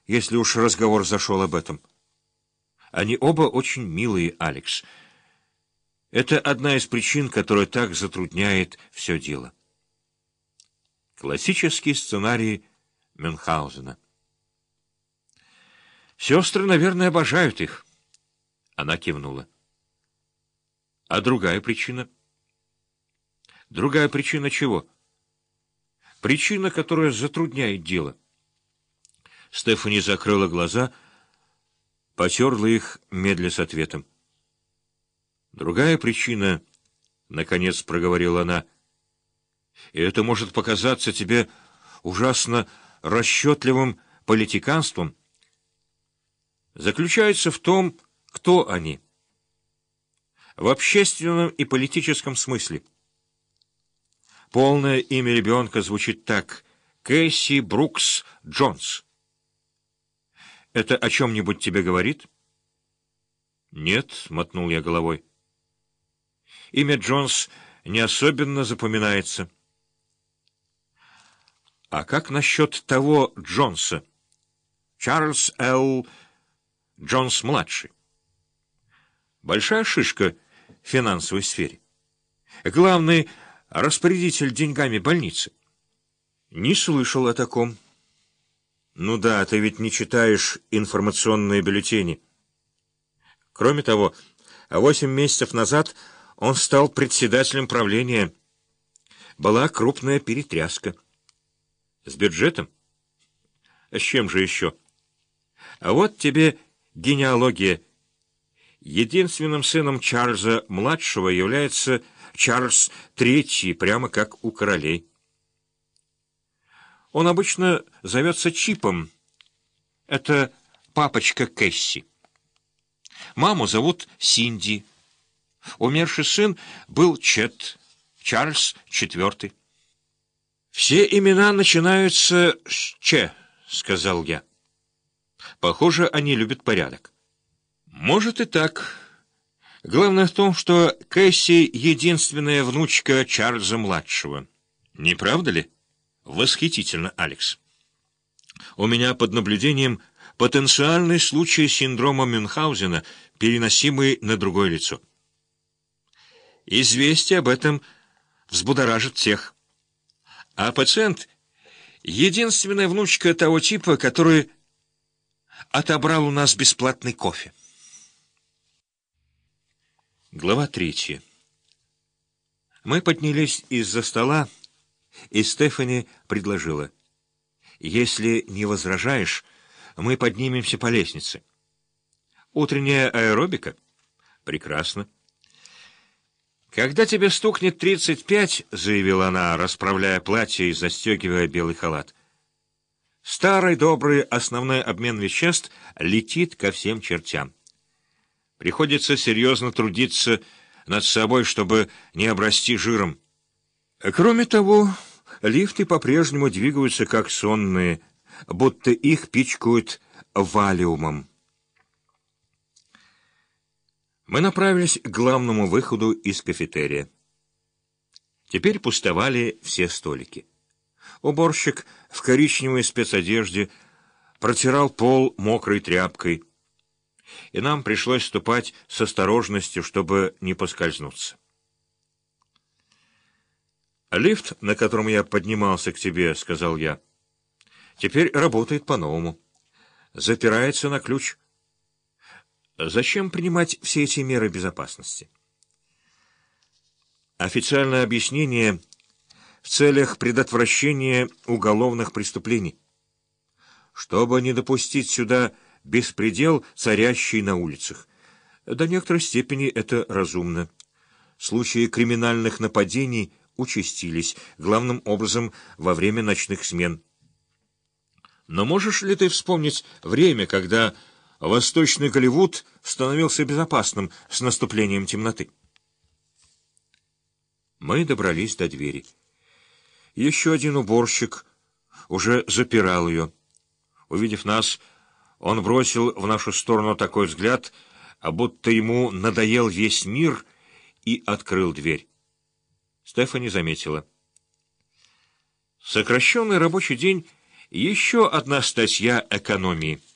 если уж разговор зашел об этом. Они оба очень милые, Алекс. Это одна из причин, которая так затрудняет все дело. Классический сценарий Мюнхгаузена. Сестры, наверное, обожают их. Она кивнула. А другая причина? Другая причина чего? Причина, которая затрудняет дело. Стефани закрыла глаза, потерла их, медля с ответом. Другая причина, наконец проговорила она, и это может показаться тебе ужасно расчетливым политиканством, заключается в том, кто они. В общественном и политическом смысле. Полное имя ребенка звучит так: Кэсси Брукс Джонс. Это о чем-нибудь тебе говорит? Нет, мотнул я головой. Имя Джонс не особенно запоминается. А как насчет того Джонса? Чарльз Л. Джонс-младший. Большая шишка в финансовой сфере. Главный распорядитель деньгами больницы. Не слышал о таком. Ну да, ты ведь не читаешь информационные бюллетени. Кроме того, 8 месяцев назад он стал председателем правления. Была крупная перетряска. С бюджетом? С чем же еще? А вот тебе генеалогия. Единственным сыном Чарльза-младшего является Чарльз III, прямо как у королей. Он обычно зовется Чипом. Это папочка Кэсси. Маму зовут Синди. Умерший сын был Чет, Чарльз IV. «Все имена начинаются с «Ч», — сказал я. Похоже, они любят порядок. Может и так. Главное в том, что Кэсси — единственная внучка Чарльза-младшего. Не правда ли? Восхитительно, Алекс. У меня под наблюдением потенциальный случай синдрома Мюнхгаузена, переносимый на другое лицо. Известие об этом взбудоражит всех. А пациент — единственная внучка того типа, который отобрал у нас бесплатный кофе. Глава 3. Мы поднялись из-за стола, и Стефани предложила: «Если не возражаешь, мы поднимемся по лестнице». «Утренняя аэробика?» «Прекрасно». «Когда тебе стукнет 35, — заявила она, расправляя платье и застегивая белый халат, — старый добрый основной обмен веществ летит ко всем чертям. Приходится серьезно трудиться над собой, чтобы не обрасти жиром. Кроме того, лифты по-прежнему двигаются как сонные, будто их пичкают валиумом». Мы направились к главному выходу из кафетерия. Теперь пустовали все столики. Уборщик в коричневой спецодежде протирал пол мокрой тряпкой, и нам пришлось ступать с осторожностью, чтобы не поскользнуться. «Лифт, на котором я поднимался к тебе, — сказал я, — теперь работает по-новому. Запирается на ключ. Зачем принимать все эти меры безопасности?» Официальное объяснение в целях предотвращения уголовных преступлений, чтобы не допустить сюда беспредел, царящий на улицах. До некоторой степени это разумно. Случаи криминальных нападений участились, главным образом во время ночных смен. Но можешь ли ты вспомнить время, когда Восточный Голливуд становился безопасным с наступлением темноты? Мы добрались до двери. Еще один уборщик уже запирал ее. Увидев нас, он бросил в нашу сторону такой взгляд, будто ему надоел весь мир, и открыл дверь. Стефани заметила: «Сокращенный рабочий день Еще одна статья экономии.